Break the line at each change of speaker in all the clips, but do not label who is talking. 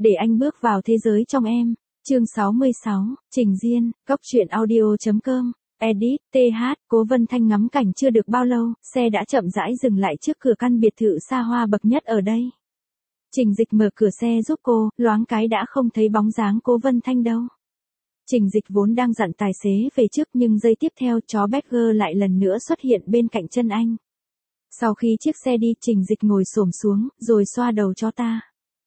để anh bước vào thế giới trong em. Chương 66, Trình Diên, Cóc truyện audio.com. Edit, TH, Cố Vân Thanh ngắm cảnh chưa được bao lâu, xe đã chậm rãi dừng lại trước cửa căn biệt thự xa hoa bậc nhất ở đây. Trình Dịch mở cửa xe giúp cô, loáng cái đã không thấy bóng dáng Cố Vân Thanh đâu. Trình Dịch vốn đang dặn tài xế về trước nhưng giây tiếp theo chó Badger lại lần nữa xuất hiện bên cạnh chân anh. Sau khi chiếc xe đi, Trình Dịch ngồi xổm xuống, rồi xoa đầu cho ta.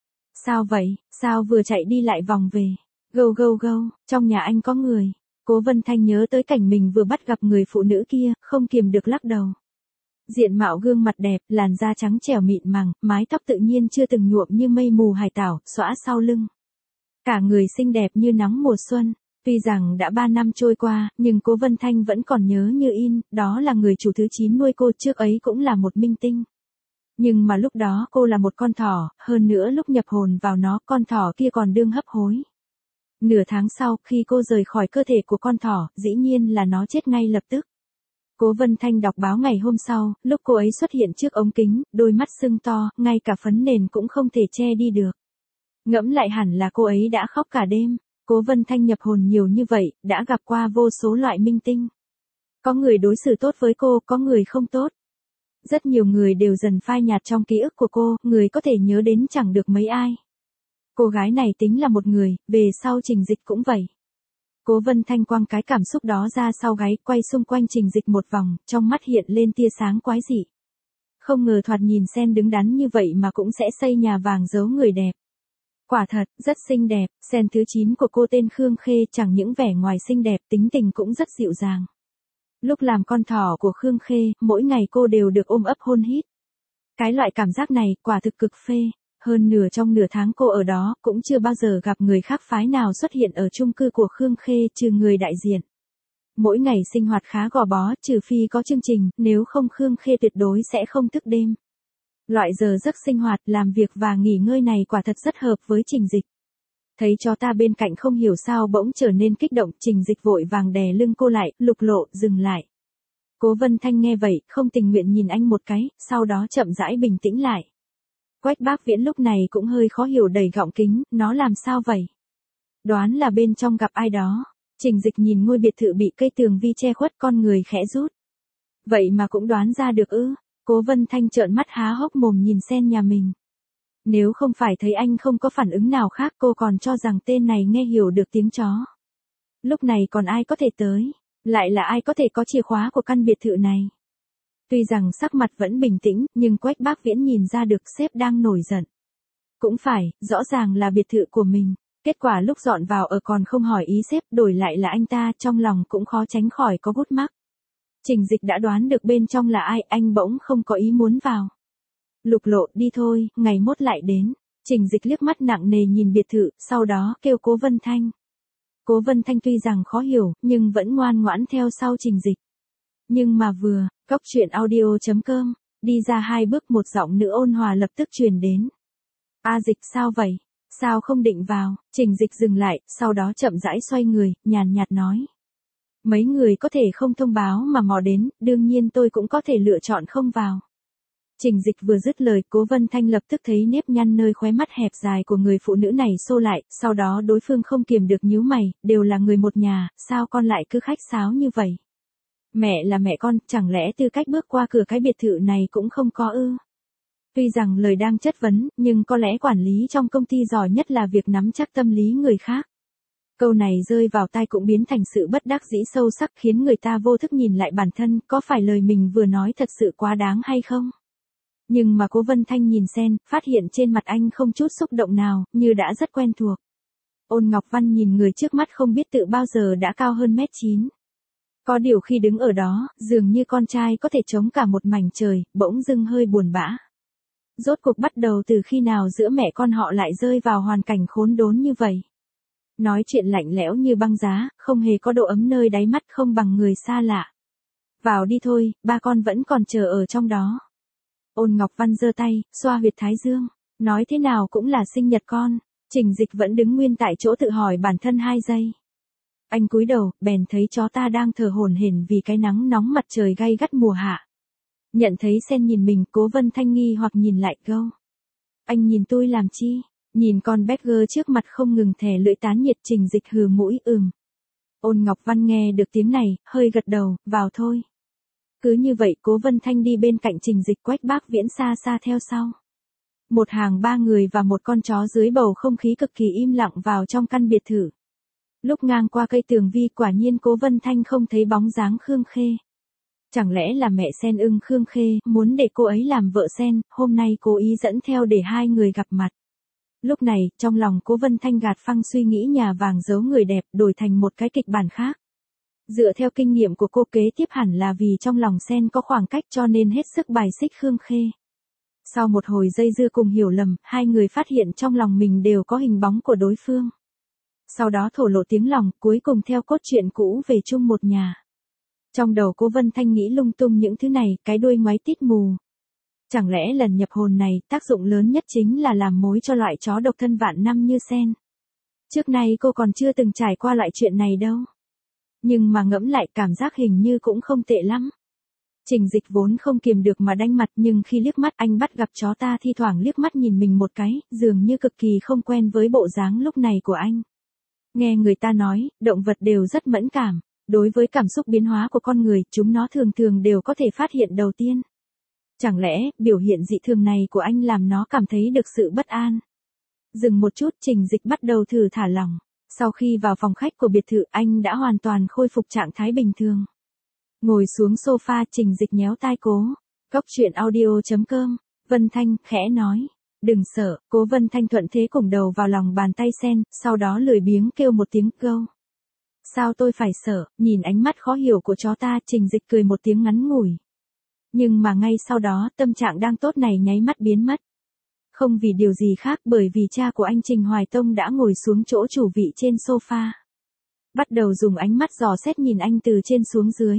Sao vậy, sao vừa chạy đi lại vòng về? Gâu gâu gâu, trong nhà anh có người. Cố Vân Thanh nhớ tới cảnh mình vừa bắt gặp người phụ nữ kia, không kiềm được lắc đầu. Diện mạo gương mặt đẹp, làn da trắng trẻo mịn màng, mái tóc tự nhiên chưa từng nhuộm như mây mù hải đảo, xõa sau lưng. Cả người xinh đẹp như nắng mùa xuân. Tuy rằng đã 3 năm trôi qua, nhưng Cố Vân Thanh vẫn còn nhớ như in, đó là người chủ thứ 9 nuôi cô, trước ấy cũng là một minh tinh. Nhưng mà lúc đó cô là một con thỏ, hơn nữa lúc nhập hồn vào nó, con thỏ kia còn đương hấp hối. Nửa tháng sau, khi cô rời khỏi cơ thể của con thỏ, dĩ nhiên là nó chết ngay lập tức. Cố Vân Thanh đọc báo ngày hôm sau, lúc cô ấy xuất hiện trước ống kính, đôi mắt sưng to, ngay cả phấn nền cũng không thể che đi được. Ngẫm lại hẳn là cô ấy đã khóc cả đêm. Cố Vân Thanh nhập hồn nhiều như vậy, đã gặp qua vô số loại minh tinh. Có người đối xử tốt với cô, có người không tốt. Rất nhiều người đều dần phai nhạt trong ký ức của cô, người có thể nhớ đến chẳng được mấy ai. Cô gái này tính là một người, về sau Trình Dịch cũng vậy. Cố Vân Thanh quăng cái cảm xúc đó ra sau gáy, quay xung quanh Trình Dịch một vòng, trong mắt hiện lên tia sáng quái dị. Không ngờ thoạt nhìn Sen đứng đắn như vậy mà cũng sẽ xây nhà vàng giấu người đẹp. Quả thật, rất xinh đẹp, Sen thứ 9 của cô tên Khương Khê chẳng những vẻ ngoài xinh đẹp, tính tình cũng rất dịu dàng. Lúc làm con thỏ của Khương Khê, mỗi ngày cô đều được ôm ấp hôn hít. Cái loại cảm giác này, quả thực cực phê. Hơn trong nửa tháng cô ở đó, cũng chưa bao giờ gặp người khác phái nào xuất hiện ở chung cư của Khương Khê trừ người đại diện. Mỗi ngày sinh hoạt khá gò bó, trừ phi có chương trình, nếu không Khương Khê tuyệt đối sẽ không thức đêm. Loại giờ giấc sinh hoạt, làm việc và nghỉ ngơi này quả thật rất hợp với Trình Dịch. Thấy chó ta bên cạnh không hiểu sao bỗng trở nên kích động, Trình Dịch vội vàng đè lưng cô lại, Lục Lộ, dừng lại. Cố Vân Thanh nghe vậy, không tình nguyện nhìn anh một cái, sau đó chậm rãi bình tĩnh lại. Quách Bác Viễn lúc này cũng hơi khó hiểu đẩy gọng kính, nó làm sao vậy? Đoán là bên trong gặp ai đó. Trình Dịch nhìn ngôi biệt thự bị cây tường vi che khuất, con người khẽ rút. Vậy mà cũng đoán ra được ư? Cố Vân Thanh trợn mắt há hốc mồm nhìn Sen nhà mình. Nếu không phải thấy anh không có phản ứng nào khác, cô còn cho rằng tên này nghe hiểu được tiếng chó. Lúc này còn ai có thể tới? Lại là ai có thể có chìa khóa của căn biệt thự này? Tuy rằng sắc mặt vẫn bình tĩnh, nhưng Quách Bác Viễn nhìn ra được sếp đang nổi giận. Cũng phải, rõ ràng là biệt thự của mình. Kết quả lúc dọn vào ở còn không hỏi ý sếp, đổi lại là anh ta, trong lòng cũng khó tránh khỏi có gút mắc. Trình Dịch đã đoán được bên trong là ai, anh bỗng không có ý muốn vào. Lục Lộ, đi thôi, ngày mốt lại đến. Trình Dịch liếc mắt nặng nề nhìn biệt thự, sau đó kêu Cố Vân Thanh. Cố Vân Thanh tuy rằng khó hiểu, nhưng vẫn ngoan ngoãn theo sau Trình Dịch. Nhưng mà vừa, Cóc truyện audio.com, đi ra 2 bước một giọng nữ ôn hòa lập tức truyền đến. A Dịch, sao vậy? Sao không định vào? Trình Dịch dừng lại, sau đó chậm rãi xoay người, nhàn nhạt nói. Mấy người có thể không thông báo mà mò đến, đương nhiên tôi cũng có thể lựa chọn không vào. Trình Dịch vừa dứt lời, Cố Vân Thanh lập tức thấy nếp nhăn nơi khóe mắt hẹp dài của người phụ nữ này xô lại, sau đó đối phương không kiềm được nhíu mày, đều là người một nhà, sao con lại cứ khách sáo như vậy? Mẹ là mẹ con, chẳng lẽ tư cách bước qua cửa cái biệt thự này cũng không có ư? Tuy rằng lời đang chất vấn, nhưng có lẽ quản lý trong công ty giỏi nhất là việc nắm chắc tâm lý người khác. Câu này rơi vào tai cũng biến thành sự bất đắc dĩ sâu sắc, khiến người ta vô thức nhìn lại bản thân, có phải lời mình vừa nói thật sự quá đáng hay không? Nhưng mà Cố Vân Thanh nhìn Sen, phát hiện trên mặt anh không chút xúc động nào, như đã rất quen thuộc. Ôn Ngọc Văn nhìn người trước mắt không biết tự bao giờ đã cao hơn 1m9. Có điều khi đứng ở đó, dường như con trai có thể chống cả một mảnh trời, bỗng dưng hơi buồn bã. Rốt cuộc bắt đầu từ khi nào giữa mẹ con họ lại rơi vào hoàn cảnh khốn đốn như vậy? Nói chuyện lạnh lẽo như băng giá, không hề có độ ấm nơi đáy mắt, không bằng người xa lạ. Vào đi thôi, ba con vẫn còn chờ ở trong đó. Ôn Ngọc Văn giơ tay, xoa huyệt thái dương, nói thế nào cũng là sinh nhật con. Trình Dịch vẫn đứng nguyên tại chỗ tự hỏi bản thân 2 giây. Anh cúi đầu, bèn thấy chó ta đang thở hổn hển vì cái nắng nóng mặt trời gay gắt mùa hạ. Nhận thấy Sen nhìn mình, Cố Vân Thanh nghi hoặc nhìn lại câu. Anh nhìn tôi làm chi? Nhìn con Badger trước mặt không ngừng thè lưỡi tán nhiệt, Trình Dịch hừ mũi Ôn Ngọc Văn nghe được tiếng này, hơi gật đầu, vào thôi. Cứ như vậy Cố Vân Thanh đi bên cạnh Trình Dịch, Quách Bác Viễn xa xa theo sau. Một hàng ba người và một con chó dưới bầu không khí cực kỳ im lặng vào trong căn biệt thự. Lúc ngang qua cây tường vi quả nhiên Cố Vân Thanh không thấy bóng dáng Khương Khê. Chẳng lẽ là mẹ Sen ưng Khương Khê muốn để cô ấy làm vợ Sen, hôm nay cố ý dẫn theo để hai người gặp mặt. Lúc này, trong lòng Cố Vân Thanh gạt phăng suy nghĩ nhà vàng giấu người đẹp, đổi thành một cái kịch bản khác. Dựa theo kinh nghiệm của cô, kế tiếp hẳn là vì trong lòng Sen có khoảng cách cho nên hết sức bài xích Khương Khê. Sau một hồi dây dưa cùng hiểu lầm, hai người phát hiện trong lòng mình đều có hình bóng của đối phương. Sau đó thổ lộ tiếng lòng, cuối cùng theo cốt truyện cũ về chung một nhà. Trong đầu Cố Vân Thanh nghĩ lung tung những thứ này, cái đuôi ngoáy tít mù. Chẳng lẽ lần nhập hồn này, tác dụng lớn nhất chính là làm mối cho loại chó độc thân vạn năm như Sen. Trước nay cô còn chưa từng trải qua loại chuyện này đâu. Nhưng mà ngẫm lại cảm giác hình như cũng không tệ lắm. Trình Dịch vốn không kiềm được mà đanh mặt, nhưng khi liếc mắt anh bắt gặp chó ta thi thoảng liếc mắt nhìn mình một cái, dường như cực kỳ không quen với bộ dáng lúc này của anh. Nghe người ta nói, động vật đều rất mẫn cảm. Đối với cảm xúc biến hóa của con người, chúng nó thường thường đều có thể phát hiện đầu tiên. Chẳng lẽ, biểu hiện dị thường này của anh làm nó cảm thấy được sự bất an? Dừng một chút, Trình Dịch bắt đầu thử thả lỏng. Sau khi vào phòng khách của biệt thự, anh đã hoàn toàn khôi phục trạng thái bình thường. Ngồi xuống sofa, Trình Dịch nhéo tai Cố. Cốc truyện audio.com. Vân Thanh, khẽ nói. Đừng sợ, Cố Vân Thanh thuận thế cùng đầu vào lòng bàn tay Sen, sau đó lười biếng kêu một tiếng gâu. Sao tôi phải sợ, nhìn ánh mắt khó hiểu của chó ta, Trình Dịch cười một tiếng ngắn ngủi. Nhưng mà ngay sau đó, tâm trạng đang tốt này nháy mắt biến mất. Không vì điều gì khác, bởi vì cha của anh Trình Hoài Tông đã ngồi xuống chỗ chủ vị trên sofa. Bắt đầu dùng ánh mắt dò xét nhìn anh từ trên xuống dưới.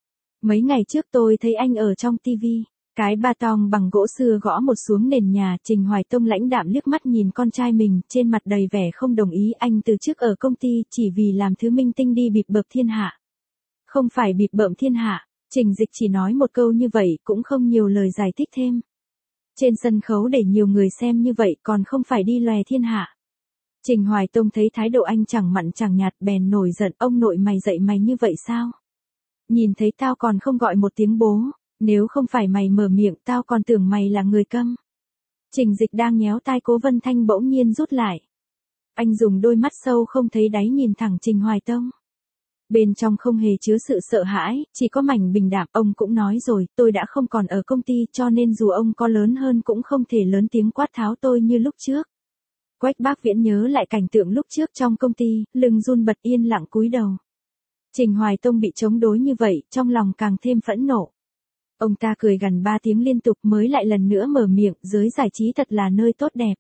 Mấy ngày trước tôi thấy anh ở trong tivi. Cái ba tong bằng gỗ xưa gõ một xuống nền nhà, Trình Hoài Tông lãnh đạm liếc mắt nhìn con trai mình, trên mặt đầy vẻ không đồng ý. Anh từ trước ở công ty chỉ vì làm thứ minh tinh đi bịp bợm thiên hạ. Không phải bịp bợm thiên hạ, Trình Dịch chỉ nói một câu như vậy, cũng không nhiều lời giải thích thêm. Trên sân khấu để nhiều người xem như vậy còn không phải đi lòe thiên hạ. Trình Hoài Tông thấy thái độ anh chẳng mặn chẳng nhạt bèn nổi giận, ông nội mày dạy mày như vậy sao? Nhìn thấy tao còn không gọi một tiếng bố. Nếu không phải mày mở miệng tao còn tưởng mày là người câm. Trình Dịch đang nhéo tai Cố Vân Thanh bỗng nhiên rút lại. Anh dùng đôi mắt sâu không thấy đáy nhìn thẳng Trình Hoài Tông. Bên trong không hề chứa sự sợ hãi, chỉ có mảnh bình đạm. Ông cũng nói rồi, tôi đã không còn ở công ty cho nên dù ông có lớn hơn cũng không thể lớn tiếng quát tháo tôi như lúc trước. Quách Bác Viễn nhớ lại cảnh tượng lúc trước trong công ty, lưng run bật yên lặng cúi đầu. Trình Hoài Tông bị chống đối như vậy, trong lòng càng thêm phẫn nộ. Ông ta cười gần 3 tiếng liên tục mới lại lần nữa mở miệng, giới giải trí thật là nơi tốt đẹp.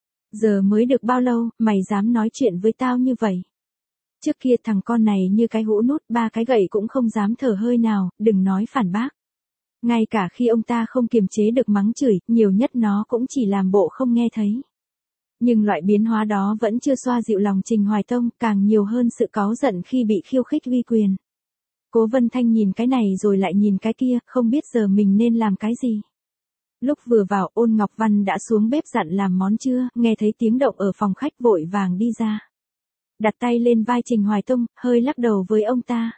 Giờ mới được bao lâu, mày dám nói chuyện với tao như vậy? Trước kia thằng con này như cái hũ nút, 3 cái gậy cũng không dám thở hơi nào, đừng nói phản bác. Ngay cả khi ông ta không kiềm chế được mắng chửi, nhiều nhất nó cũng chỉ làm bộ không nghe thấy. Nhưng loại biến hóa đó vẫn chưa xoa dịu lòng Trình Hoài Tông, càng nhiều hơn sự cáu giận khi bị khiêu khích uy quyền. Cố Vân Thanh nhìn cái này rồi lại nhìn cái kia, không biết giờ mình nên làm cái gì. Lúc vừa vào, Ôn Ngọc Văn đã xuống bếp dặn làm món trưa, nghe thấy tiếng động ở phòng khách vội vàng đi ra. Đặt tay lên vai Trình Hoài Tông, hơi lắc đầu với ông ta.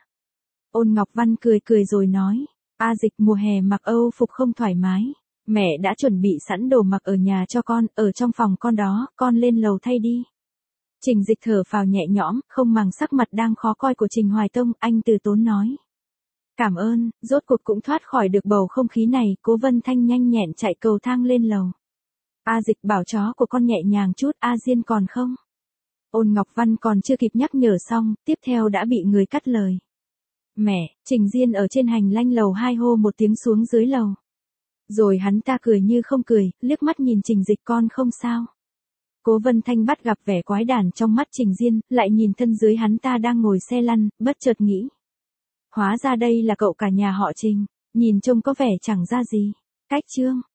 Ôn Ngọc Văn cười cười rồi nói, A Dịch mùa hè mặc Âu phục không thoải mái. Mẹ đã chuẩn bị sẵn đồ mặc ở nhà cho con, ở trong phòng con đó, con lên lầu thay đi. Trình Dịch thở phào nhẹ nhõm, không màng sắc mặt đang khó coi của Trình Hoài Tông, anh từ tốn nói. Cảm ơn, rốt cuộc cũng thoát khỏi được bầu không khí này, Cố Vân Thanh nhanh nhẹn chạy cầu thang lên lầu. A Dịch bảo chó của con nhẹ nhàng chút, A Diên còn không? Ôn Ngọc Văn còn chưa kịp nhắc nhở xong, tiếp theo đã bị người cắt lời. Mẹ, Trình Diên ở trên hành lang lầu 2 hô một tiếng xuống dưới lầu. Rồi hắn ta cười như không cười, liếc mắt nhìn Trình Dịch con không sao. Cố Vân Thanh bắt gặp vẻ quái đản trong mắt Trình Diên, lại nhìn thân dưới hắn ta đang ngồi xe lăn, bất chợt nghĩ. Hóa ra đây là cậu cả nhà họ Trình, nhìn trông có vẻ chẳng ra gì. Cách chương.